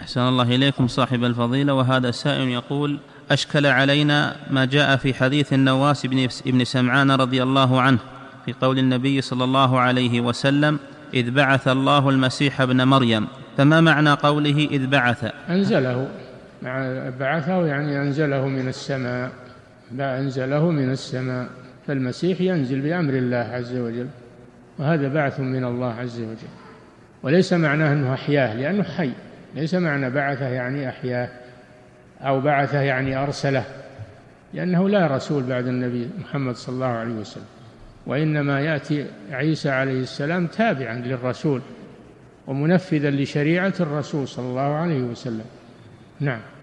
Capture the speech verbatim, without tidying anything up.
أحسن الله إليكم صاحب الفضيلة. وهذا سائل يقول: أشكل علينا ما جاء في حديث النواس بن سمعان رضي الله عنه في قول النبي صلى الله عليه وسلم: إذ بعث الله المسيح ابن مريم، فما معنى قوله إذ بعث؟ أنزله، بعثه يعني أنزله من السماء، لا أنزله من السماء، فالمسيح ينزل بأمر الله عز وجل، وهذا بعث من الله عز وجل، وليس معناه أنه أحياه لأنه حي، ليس معنى بعثه يعني أحياه أو بعثه يعني أرسله، لأنه لا رسول بعد النبي محمد صلى الله عليه وسلم، وإنما يأتي عيسى عليه السلام تابعا للرسول ومنفذا لشريعة الرسول صلى الله عليه وسلم. نعم.